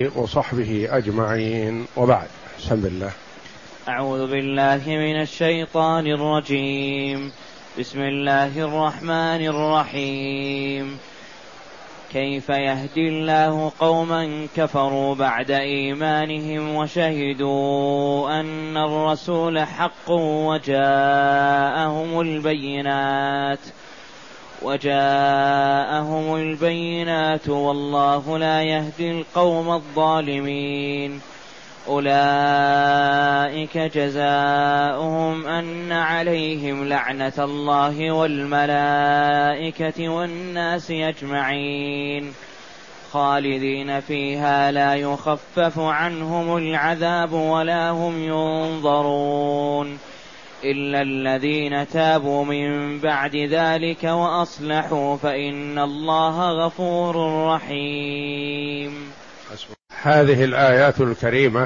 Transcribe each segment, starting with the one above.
وصحبه أجمعين، وبعد. بسم الله. أعوذ بالله من الشيطان الرجيم. بسم الله الرحمن الرحيم. كيف يهدي الله قوما كفروا بعد إيمانهم وشهدوا أن الرسول حق وجاءهم البينات والله لا يهدي القوم الظالمين. أولئك جزاؤهم أن عليهم لعنة الله والملائكة والناس أجمعين خالدين فيها لا يخفف عنهم العذاب ولا هم ينظرون إلا الذين تابوا من بعد ذلك وأصلحوا فإن الله غفور رحيم. هذه الآيات الكريمة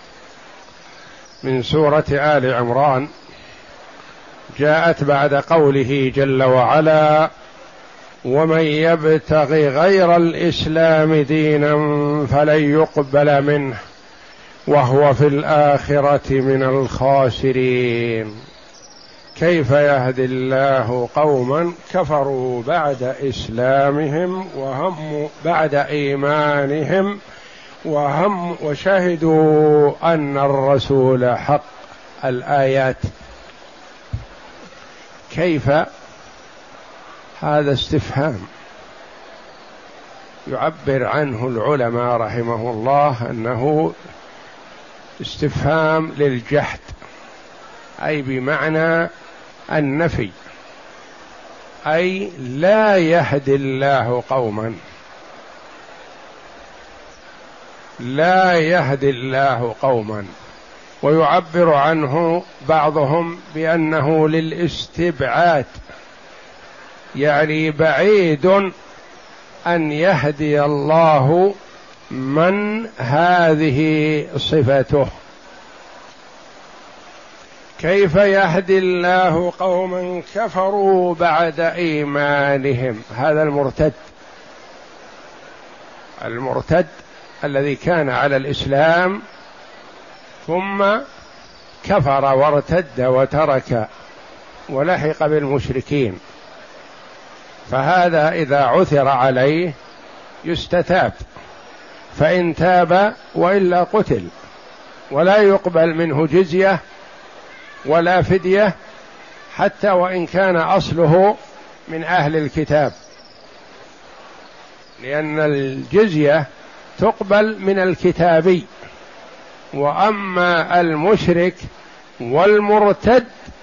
من سورة آل عمران جاءت بعد قوله جل وعلا: ومن يبتغ غير الإسلام دينا فلن يقبل منه وهو في الآخرة من الخاسرين. كيف يهدي الله قوما كفروا بعد إسلامهم بعد إيمانهم وشهدوا أن الرسول حق. الآيات كيف؟ هذا استفهام يعبر عنه العلماء رحمه الله أنه استفهام للجحد، أي بمعنى النفي، أي لا يهدي الله قوما، لا يهدي الله قوما. ويعبر عنه بعضهم بأنه للاستبعاد، يعني بعيد أن يهدي الله من هذه صفته. كيف يهدي الله قوما كفروا بعد إيمانهم؟ هذا المرتد الذي كان على الإسلام ثم كفر وارتد وترك ولحق بالمشركين، فهذا إذا عثر عليه يستتاب، فإن تاب وإلا قتل، ولا يقبل منه جزية ولا فدية حتى وإن كان أصله من أهل الكتاب، لأن الجزية تقبل من الكتابي، وأما المشرك والمرتد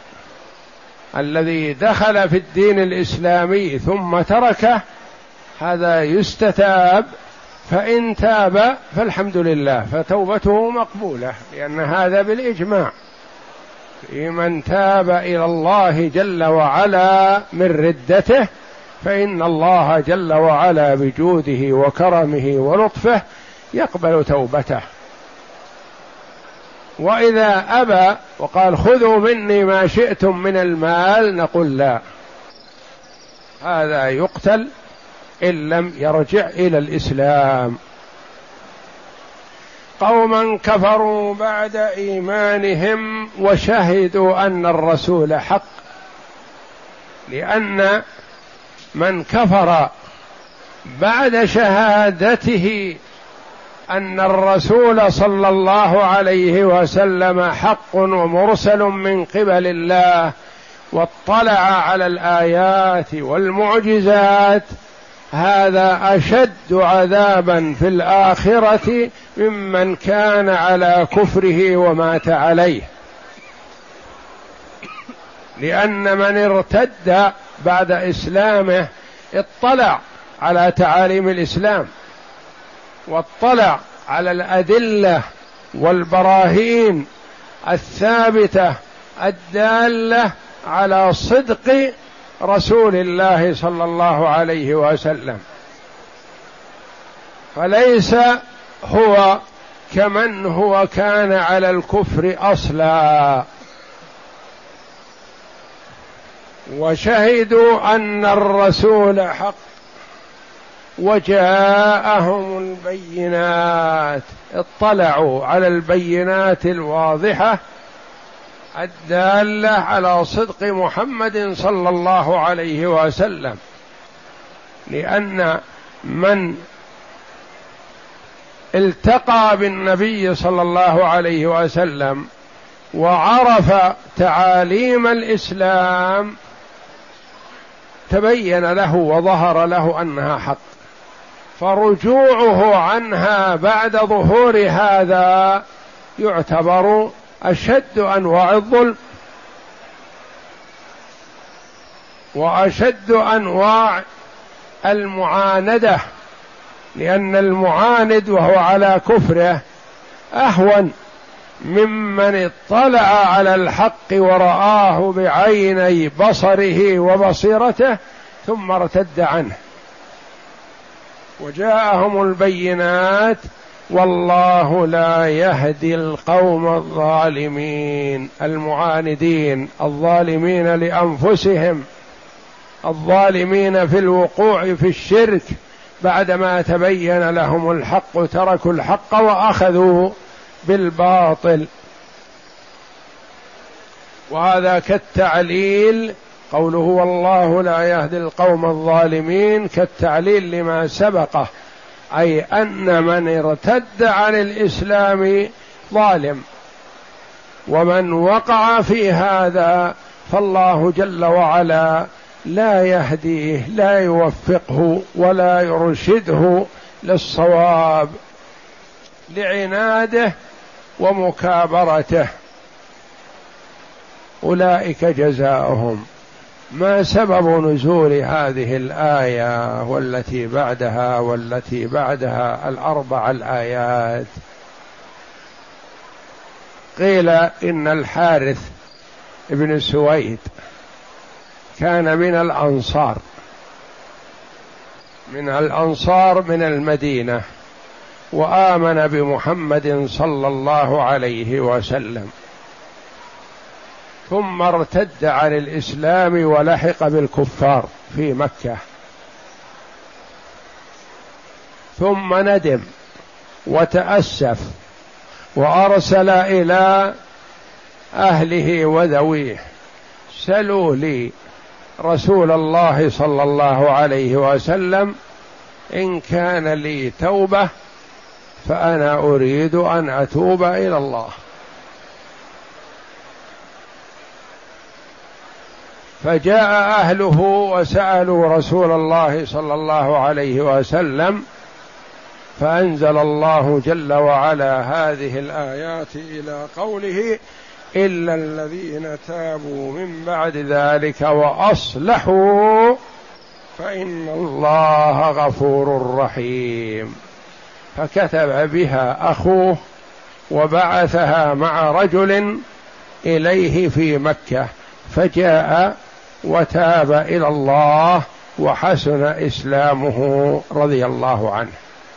الذي دخل في الدين الإسلامي ثم تركه هذا يستتاب، فإن تاب فالحمد لله فتوبته مقبولة، لأن هذا بالإجماع في من تاب إلى الله جل وعلا من ردته فإن الله جل وعلا بجوده وكرمه ولطفه يقبل توبته. وإذا أبى وقال خذوا مني ما شئتم من المال نقول لا، هذا يقتل إن لم يرجع إلى الإسلام. قوما كفروا بعد إيمانهم وشهدوا أن الرسول حق، لأن من كفر بعد شهادته أن الرسول صلى الله عليه وسلم حق ومرسل من قبل الله واطلع على الآيات والمعجزات، هذا أشد عذابا في الآخرة ممن كان على كفره ومات عليه، لأن من ارتد بعد إسلامه اطلع على تعاليم الإسلام واطلع على الأدلة والبراهين الثابتة الدالة على صدق رسول الله صلى الله عليه وسلم، فليس هو كمن هو كان على الكفر أصلا. وشهدوا أن الرسول حق، وجاءهم البينات، اطلعوا على البينات الواضحة الدالة على صدق محمد صلى الله عليه وسلم، لأن من التقى بالنبي صلى الله عليه وسلم وعرف تعاليم الإسلام تبين له وظهر له أنها حق، فرجوعه عنها بعد ظهور هذا يعتبر أشد أنواع الظلم وأشد أنواع المعاندة، لأن المعاند وهو على كفره أهون ممن اطلع على الحق ورآه بعيني بصره وبصيرته ثم ارتد عنه. وجاءهم البينات والله لا يهدي القوم الظالمين، المعاندين الظالمين لأنفسهم، الظالمين في الوقوع في الشرك بعدما تبين لهم الحق تركوا الحق وأخذوا بالباطل. وهذا كالتعليل، قوله والله لا يهدي القوم الظالمين كالتعليل لما سبقه، أي أن من ارتد عن الإسلام ظالم، ومن وقع في هذا فالله جل وعلا لا يهديه، لا يوفقه ولا يرشده للصواب لعناده ومكابرته. أولئك جزاؤهم. ما سبب نزول هذه الآية والتي بعدها والتي بعدها الأربع الآيات؟ قيل إن الحارث ابن سويد كان من الأنصار من المدينة، وآمن بمحمد صلى الله عليه وسلم، ثم ارتد عن الإسلام ولحق بالكفار في مكة، ثم ندم وتأسف وأرسل إلى أهله وذويه: سلوا لي رسول الله صلى الله عليه وسلم إن كان لي توبة فأنا أريد أن أتوب إلى الله. فجاء أهله وسألوا رسول الله صلى الله عليه وسلم، فأنزل الله جل وعلا هذه الآيات إلى قوله: إلا الذين تابوا من بعد ذلك وأصلحوا فإن الله غفور رحيم. فكتب بها أخوه وبعثها مع رجل إليه في مكة، فجاء وتاب إلى الله وحسن إسلامه رضي الله عنه.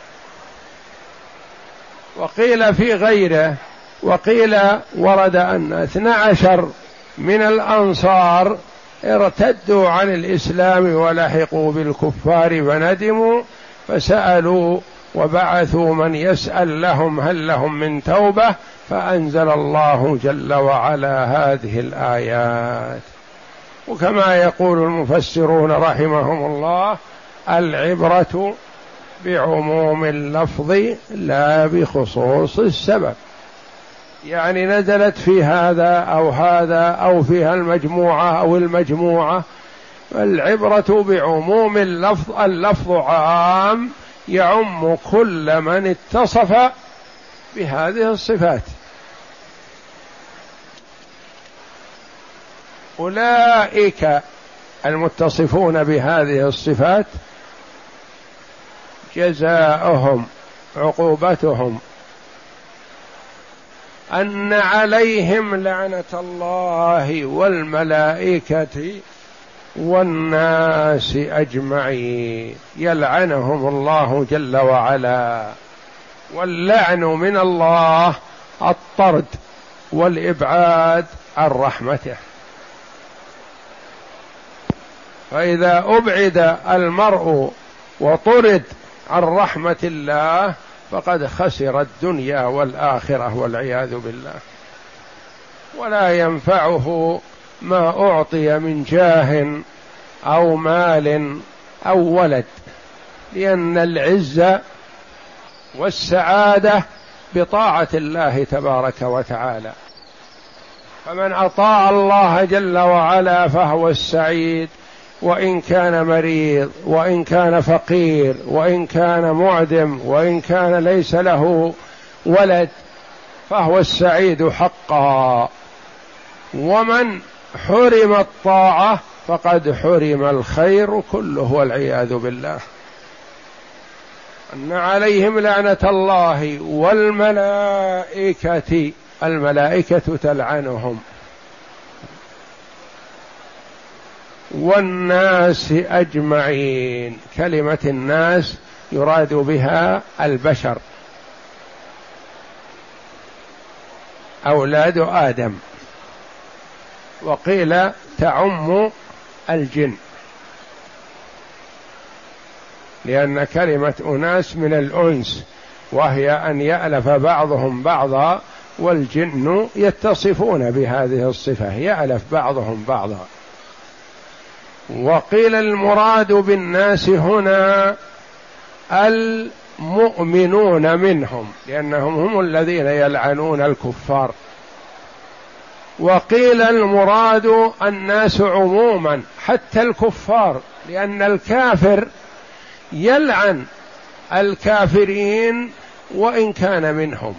وقيل في غيره، وقيل ورد أن 12 من الأنصار ارتدوا عن الإسلام ولحقوا بالكفار فندموا، فسألوا وبعثوا من يسأل لهم هل لهم من توبة، فأنزل الله جل وعلا هذه الآيات. وكما يقول المفسرون رحمهم الله: العبرة بعموم اللفظ لا بخصوص السبب، يعني نزلت في هذا أو هذا أو فيها المجموعة أو المجموعة، العبرة بعموم اللفظ، اللفظ عام يعم كل من اتصف بهذه الصفات. أولئك المتصفون بهذه الصفات جزاؤهم، عقوبتهم أن عليهم لعنة الله والملائكة والناس أجمعين، يلعنهم الله جل وعلا. واللعن من الله الطرد والإبعاد عن رحمته، فإذا أبعد المرء وطرد عن رحمة الله فقد خسر الدنيا والآخرة والعياذ بالله. ولا ينفعه ما أعطي من جاه أو مال أو ولد، لأن العزة والسعادة بطاعة الله تبارك وتعالى. فمن أطاع الله جل وعلا فهو السعيد، وإن كان مريض، وإن كان فقير، وإن كان معدم، وإن كان ليس له ولد، فهو السعيد حقا. ومن حرم الطاعة فقد حرم الخير كله والعياذ بالله. أن عليهم لعنة الله والملائكة، الملائكة تلعنهم، والناس أجمعين. كلمة الناس يراد بها البشر، أولاد آدم، وقيل تعم الجن، لأن كلمة أناس من الأنس، وهي أن يألف بعضهم بعضا، والجن يتصفون بهذه الصفة، يألف بعضهم بعضا. وقيل المراد بالناس هنا المؤمنون منهم، لأنهم هم الذين يلعنون الكفار. وقيل المراد الناس عموما حتى الكفار، لأن الكافر يلعن الكافرين وإن كان منهم،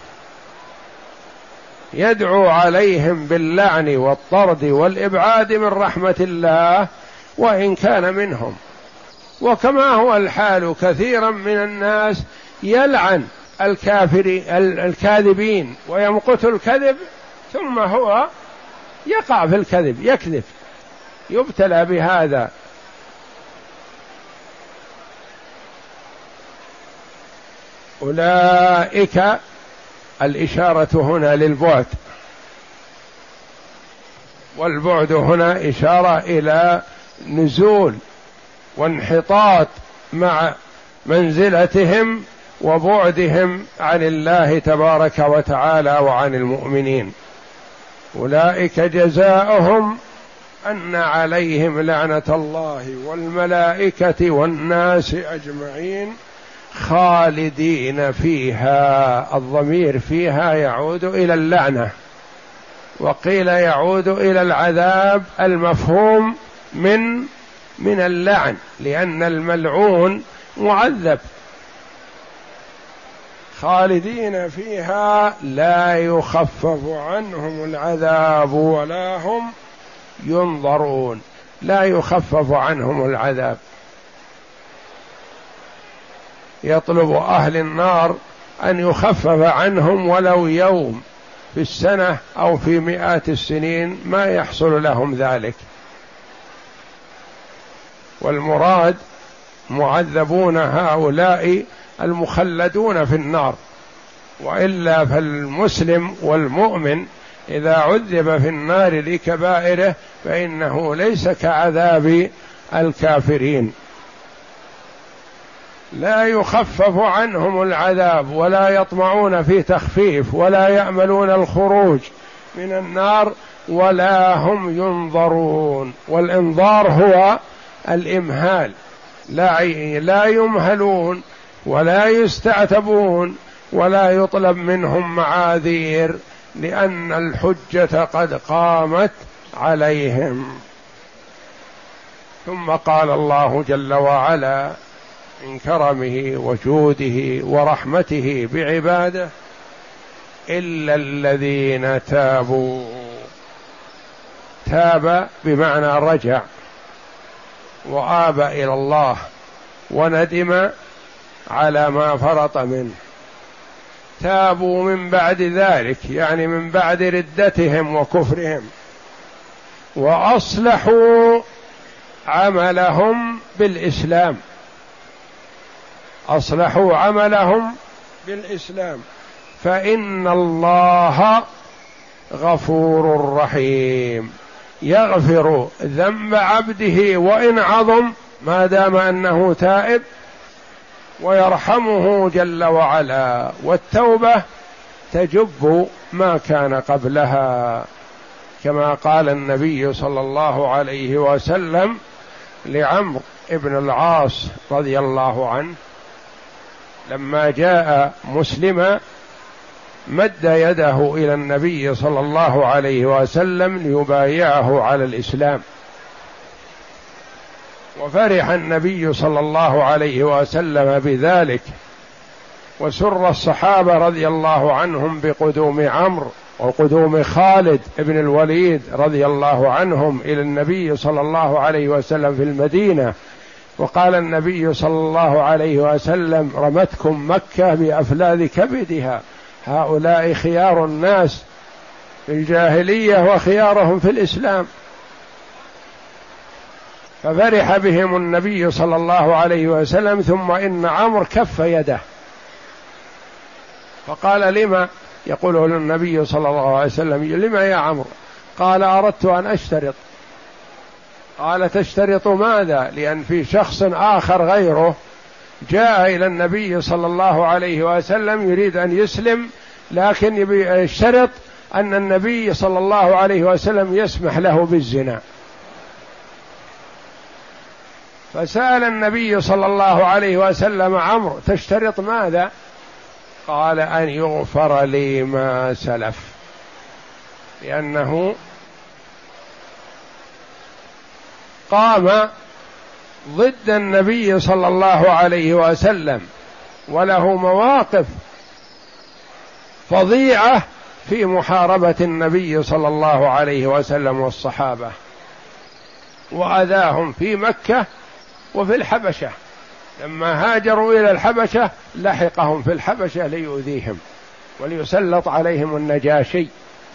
يدعو عليهم باللعن والطرد والإبعاد من رحمة الله وإن كان منهم. وكما هو الحال كثيرا من الناس يلعن الكاذبين ويمقت الكذب، ثم هو يقع في الكذب، يكذب، يبتلى بهذا. أولئك، الإشارة هنا للبعد، والبعد هنا إشارة إلى نزول وانحطاط مع منزلتهم وبعدهم عن الله تبارك وتعالى وعن المؤمنين. أولئك جزاؤهم أن عليهم لعنة الله والملائكة والناس أجمعين خالدين فيها. الضمير فيها يعود إلى اللعنة، وقيل يعود إلى العذاب المفهوم من اللعن، لأن الملعون معذب. خالدين فيها لا يخفف عنهم العذاب ولا هم ينظرون، لا يخفف عنهم العذاب. يطلب أهل النار أن يخفف عنهم ولو يوم في السنة أو في مئات السنين، ما يحصل لهم ذلك. والمراد معذبون هؤلاء المخلدون في النار، وإلا فالمسلم والمؤمن إذا عذب في النار لكبائره فإنه ليس كعذاب الكافرين. لا يخفف عنهم العذاب ولا يطمعون في تخفيف ولا يأملون الخروج من النار ولا هم ينظرون. والإنظار هو الإمهال، لا يمهلون ولا يستعتبون ولا يطلب منهم معاذير، لأن الحجة قد قامت عليهم. ثم قال الله جل وعلا من كرمه وجوده ورحمته بعباده: إلا الذين تابوا. تاب بمعنى رجع وآب إلى الله وندم على ما فرط منه. تابوا من بعد ذلك، يعني من بعد ردتهم وكفرهم، وأصلحوا عملهم بالإسلام. أصلحوا عملهم بالإسلام، فإن الله غفور رحيم، يغفر ذنب عبده وإن عظم ما دام أنه تائب، ويرحمه جل وعلا. والتوبة تجب ما كان قبلها، كما قال النبي صلى الله عليه وسلم لعمرو بن العاص رضي الله عنه لما جاء مسلما، مد يده إلى النبي صلى الله عليه وسلم ليبايعه على الإسلام، وفرح النبي صلى الله عليه وسلم بذلك، وسر الصحابة رضي الله عنهم بقدوم عمرو وقدوم خالد بن الوليد رضي الله عنهم إلى النبي صلى الله عليه وسلم في المدينة. وقال النبي صلى الله عليه وسلم: رمتكم مكة بأفلاذ كبدها، هؤلاء خيار الناس في الجاهلية وخيارهم في الإسلام. ففرح بهم النبي صلى الله عليه وسلم. ثم إن عمرو كف يده فقال: لما؟ يقوله للنبي صلى الله عليه وسلم: لما يا عمرو؟ قال: أردت أن أشترط. قال: تشترط ماذا؟ لأن في شخص آخر غيره جاء إلى النبي صلى الله عليه وسلم يريد أن يسلم، لكن يشترط أن النبي صلى الله عليه وسلم يسمح له بالزنا. فسأل النبي صلى الله عليه وسلم عمرو: تشترط ماذا؟ قال: أن يغفر لي ما سلف، لأنه قام ضد النبي صلى الله عليه وسلم، وله مواقف فظيعة في محاربة النبي صلى الله عليه وسلم والصحابة، وأذاهم في مكة وفي الحبشة. لما هاجروا إلى الحبشة لحقهم في الحبشة ليؤذيهم وليسلط عليهم النجاشي.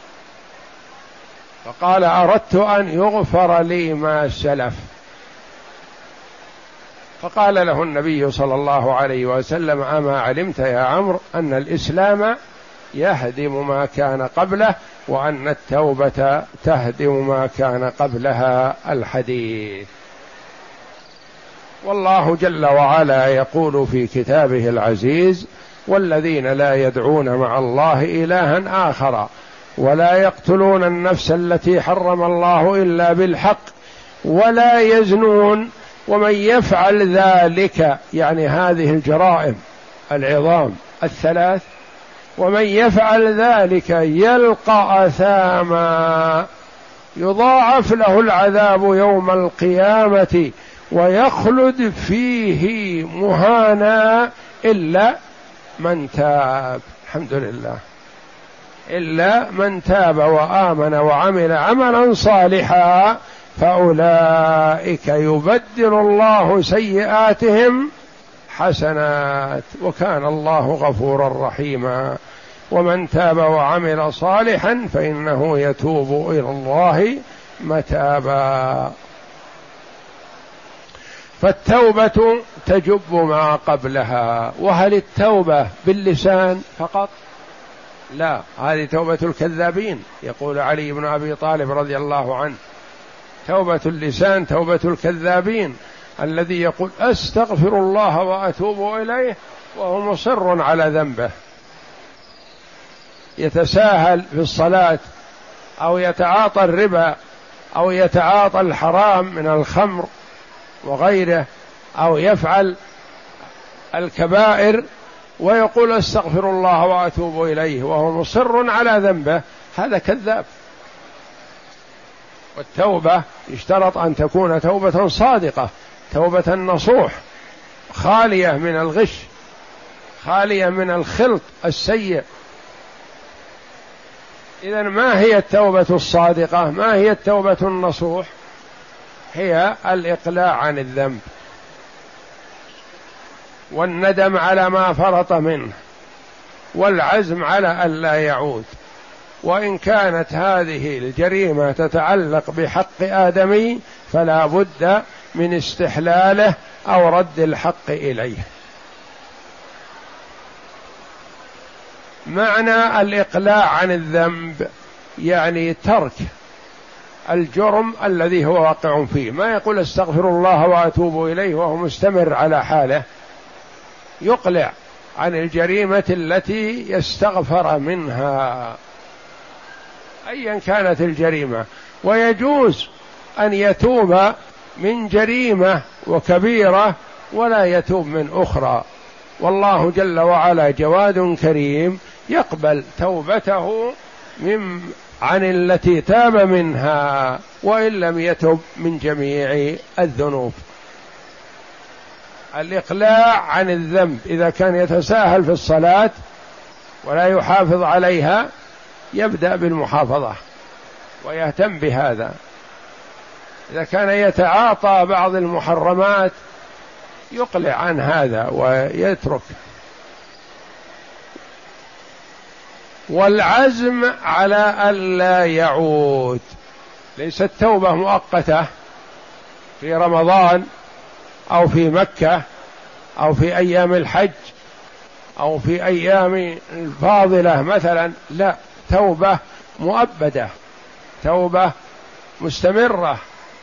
فقال: أردت أن يغفر لي ما سلف. فقال له النبي صلى الله عليه وسلم: أما علمت يا عمرو أن الإسلام يهدم ما كان قبله، وأن التوبة تهدم ما كان قبلها؟ الحديث. والله جل وعلا يقول في كتابه العزيز: والذين لا يدعون مع الله إلها آخر ولا يقتلون النفس التي حرم الله إلا بالحق ولا يزنون ومن يفعل ذلك، يعني هذه الجرائم العظام الثلاث، ومن يفعل ذلك يلقى أثاما يضاعف له العذاب يوم القيامة ويخلد فيه مهانا إلا من تاب. الحمد لله. إلا من تاب وآمن وعمل عملا صالحا فأولئك يبدل الله سيئاتهم حسنات وكان الله غفورا رحيما. ومن تاب وعمل صالحا فإنه يتوب إلى الله متابا. فالتوبة تجب ما قبلها. وهل التوبة باللسان فقط؟ لا، هذه توبة الكذابين. يقول علي بن أبي طالب رضي الله عنه: توبة اللسان توبة الكذابين، الذي يقول أستغفر الله وأتوب إليه وهو مصر على ذنبه، يتساهل في الصلاة أو يتعاطى الربا أو يتعاطى الحرام من الخمر وغيره أو يفعل الكبائر ويقول أستغفر الله وأتوب إليه وهو مصر على ذنبه، هذا كذاب. والتوبة يشترط أن تكون توبة صادقة، توبة نصوح، خالية من الغش، خالية من الخلط السيء. إذن ما هي التوبة الصادقة؟ ما هي التوبة النصوح؟ هي الإقلاع عن الذنب والندم على ما فرط منه والعزم على ألا يعود. وإن كانت هذه الجريمة تتعلق بحق آدمي فلا بد من استحلاله أو رد الحق إليه. معنى الإقلاع عن الذنب يعني ترك الجرم الذي هو واقع فيه، ما يقول استغفر الله وأتوب إليه وهو مستمر على حاله، يقلع عن الجريمة التي يستغفر منها أيا كانت الجريمة. ويجوز أن يتوب من جريمة وكبيرة ولا يتوب من أخرى، والله جل وعلا جواد كريم يقبل توبته عن التي تاب منها وإن لم يتب من جميع الذنوب. الإقلاع عن الذنب إذا كان يتساهل في الصلاة ولا يحافظ عليها يبدأ بالمحافظة ويهتم بهذا. إذا كان يتعاطى بعض المحرمات يقلع عن هذا ويترك. والعزم على ألا يعود، ليست توبة مؤقتة في رمضان أو في مكة أو في أيام الحج أو في أيام الفاضلة مثلا، لا، توبة مؤبدة، توبة مستمرة.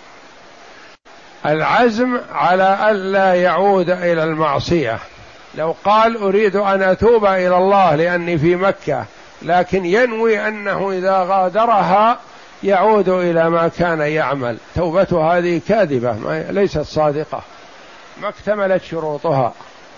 العزم على ألا يعود إلى المعصية، لو قال أريد أن أتوب إلى الله لأني في مكة، لكن ينوي أنه إذا غادرها يعود إلى ما كان يعمل، توبته هذه كاذبة ليست صادقة، ما اكتملت شروطها.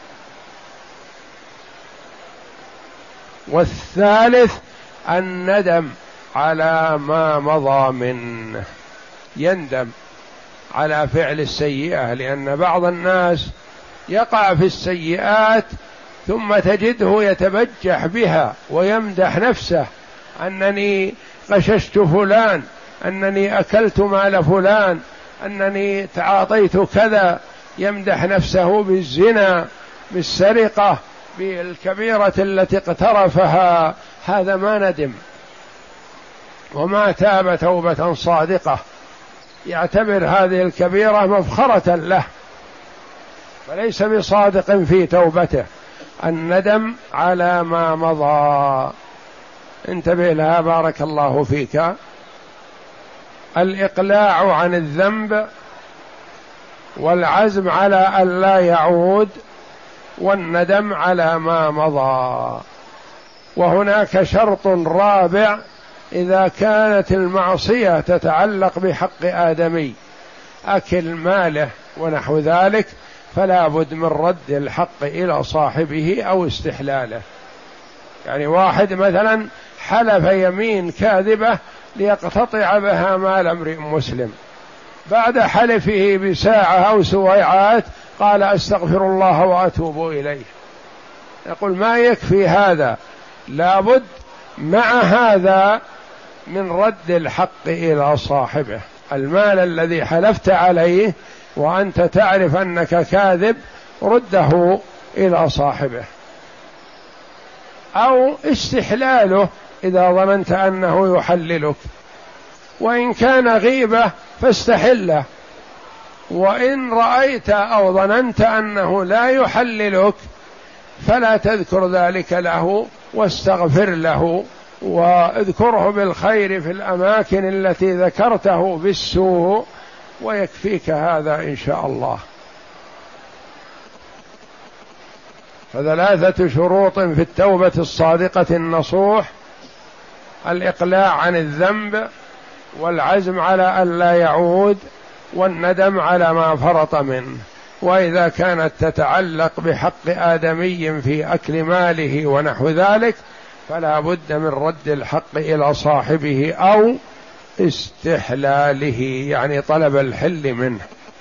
والثالث الندم على ما مضى منه، يندم على فعل السيئة، لأن بعض الناس يقع في السيئات ثم تجده يتبجح بها ويمدح نفسه، أنني غششت فلان، أنني أكلت مال فلان، أنني تعاطيت كذا، يمدح نفسه بالزنا، بالسرقة، بالكبيرة التي اقترفها، هذا ما ندم وما تاب توبة صادقة، يعتبر هذه الكبيرة مفخرة له، فليس بصادق في توبته. الندم على ما مضى، انتبه لها بارك الله فيك. الإقلاع عن الذنب، والعزم على ألا يعود، والندم على ما مضى. وهناك شرط رابع، إذا كانت المعصية تتعلق بحق آدمي، أكل ماله ونحو ذلك، فلا بد من رد الحق إلى صاحبه أو استحلاله. يعني واحد مثلا حلف يمين كاذبة ليقتطع بها مال امرئ مسلم، بعد حلفه بساعة أو سويعات قال أستغفر الله وأتوب إليه، يقول ما يكفي هذا، لابد مع هذا من رد الحق إلى صاحبه. المال الذي حلفت عليه وأنت تعرف أنك كاذب رده إلى صاحبه، أو استحلاله إذا ظننت أنه يحللك، وإن كان غيبة فاستحله، وإن رأيت أو ظننت أنه لا يحللك فلا تذكر ذلك له، واستغفر له واذكره بالخير في الأماكن التي ذكرته بالسوء، ويكفيك هذا إن شاء الله. فثلاثة شروط في التوبة الصادقة النصوح: الإقلاع عن الذنب، والعزم على ألا يعود، والندم على ما فرط منه. وإذا كانت تتعلق بحق آدمي في أكل ماله ونحو ذلك فلا بد من رد الحق إلى صاحبه أو استحلاله، يعني طلب الحل منه.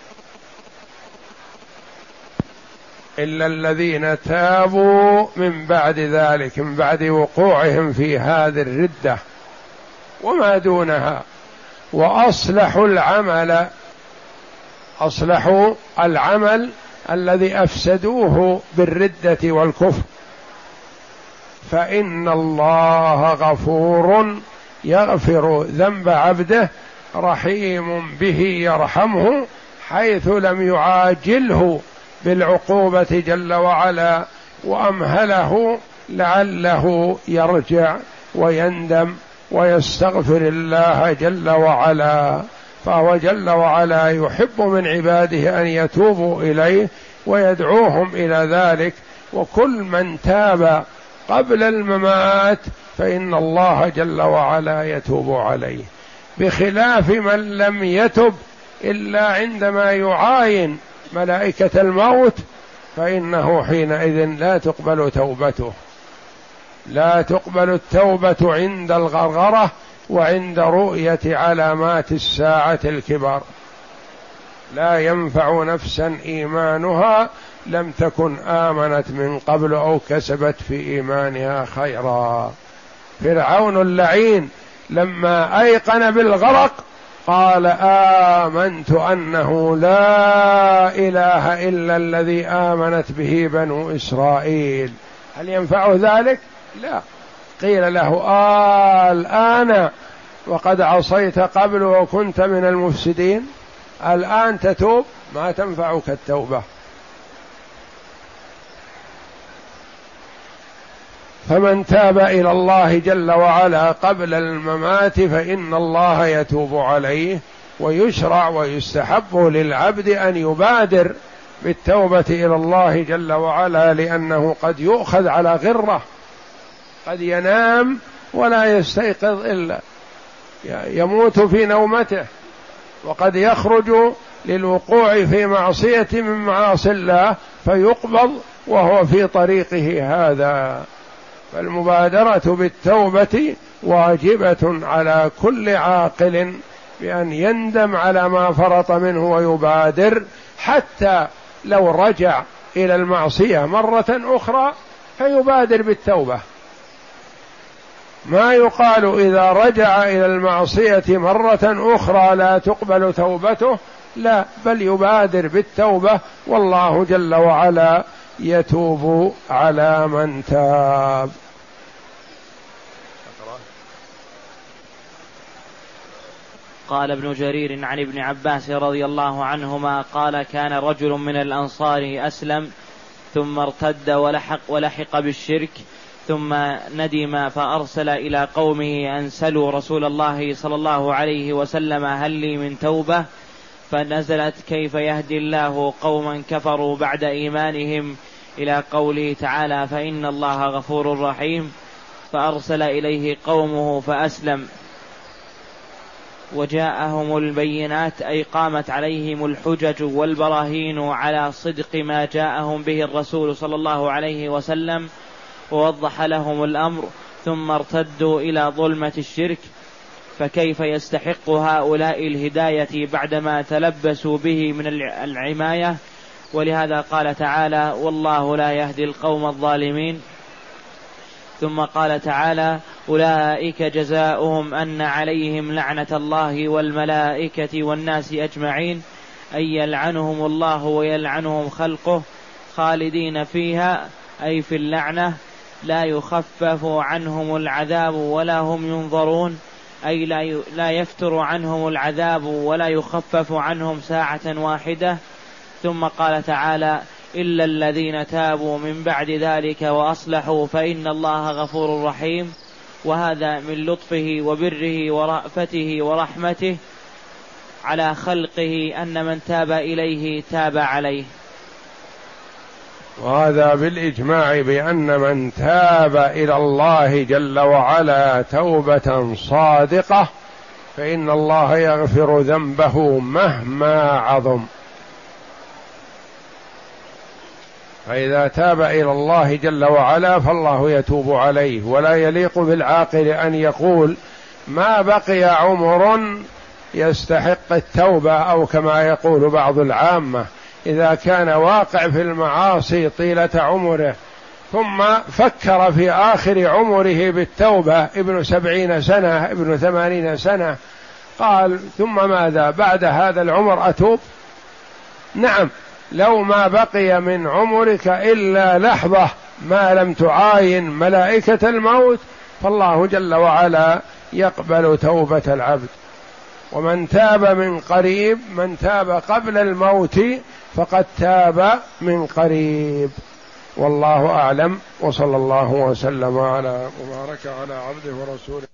إلا الذين تابوا من بعد ذلك، من بعد وقوعهم في هذه الردة وما دونها، وأصلحوا العمل، أصلحوا العمل الذي أفسدوه بالردة والكفر، فإن الله غفور يغفر ذنب عبده رحيم به يرحمه، حيث لم يعاجله بالعقوبة جل وعلا، وأمهله لعله يرجع ويندم ويستغفر الله جل وعلا، فهو جل وعلا يحب من عباده أن يتوبوا إليه ويدعوهم إلى ذلك. وكل من تاب قبل الممات فإن الله جل وعلا يتوب عليه، بخلاف من لم يتب إلا عندما يعاين ملائكة الموت، فإنه حينئذ لا تقبل توبته، لا تقبل التوبة عند الغرغرة وعند رؤية علامات الساعة الكبر. لا ينفع نفسا إيمانها لم تكن آمنت من قبل أو كسبت في إيمانها خيرا. فرعون اللعين لما أيقن بالغرق قال آمنت أنه لا إله إلا الذي آمنت به بنو إسرائيل. هل ينفع ذلك؟ لا. قيل له الآن وقد عصيت قبل وكنت من المفسدين، الآن تتوب؟ ما تنفعك التوبة. فمن تاب إلى الله جل وعلا قبل الممات فإن الله يتوب عليه، ويشرع ويستحب للعبد أن يبادر بالتوبة إلى الله جل وعلا، لأنه قد يؤخذ على غرة، قد ينام ولا يستيقظ إلا يموت في نومته، وقد يخرج للوقوع في معصية من معاصي الله فيقبض وهو في طريقه هذا. فالمبادرة بالتوبة واجبة على كل عاقل بأن يندم على ما فرط منه ويبادر، حتى لو رجع إلى المعصية مرة أخرى فيبادر بالتوبة. ما يقال إذا رجع إلى المعصية مرة أخرى لا تقبل توبته، لا، بل يبادر بالتوبة، والله جل وعلا يتوب على من تاب. قال ابن جرير عن ابن عباس رضي الله عنهما قال كان رجل من الأنصار أسلم ثم ارتد ولحق بالشرك، ثم ندم فأرسل إلى قومه أن سلوا رسول الله صلى الله عليه وسلم هل لي من توبة؟ فنزلت كيف يهدي الله قوما كفروا بعد إيمانهم إلى قوله تعالى فإن الله غفور رحيم، فأرسل إليه قومه فأسلم وجاءهم البينات، أي قامت عليهم الحجج والبراهين على صدق ما جاءهم به الرسول صلى الله عليه وسلم، ووضح لهم الأمر، ثم ارتدوا إلى ظلمة الشرك، فكيف يستحق هؤلاء الهداية بعدما تلبسوا به من العماية؟ ولهذا قال تعالى والله لا يهدي القوم الظالمين. ثم قال تعالى أولئك جزاؤهم أن عليهم لعنة الله والملائكة والناس أجمعين، أي يلعنهم الله ويلعنهم خلقه خالدين فيها، أي في اللعنة، لا يخفف عنهم العذاب ولا هم ينظرون، أي لا يفتر عنهم العذاب ولا يخفف عنهم ساعة واحدة. ثم قال تعالى إلا الذين تابوا من بعد ذلك وأصلحوا فإن الله غفور رحيم. وهذا من لطفه وبره ورأفته ورحمته على خلقه أن من تاب إليه تاب عليه. وهذا بالإجماع بأن من تاب إلى الله جل وعلا توبة صادقة فإن الله يغفر ذنبه مهما عظم. فإذا تاب إلى الله جل وعلا فالله يتوب عليه. ولا يليق بالعاقل أن يقول ما بقي عمر يستحق التوبة، أو كما يقول بعض العامة إذا كان واقع في المعاصي طيلة عمره ثم فكر في آخر عمره بالتوبة، ابن 70 سنة ابن 80 سنة، قال ثم ماذا بعد هذا العمر أتوب؟ نعم، لو ما بقي من عمرك إلا لحظة ما لم تعاين ملائكة الموت فالله جل وعلا يقبل توبة العبد. ومن تاب من قريب، من تاب قبل الموت فقد تاب من قريب. والله أعلم، وصلى الله وسلم على وبارك على عبده ورسوله.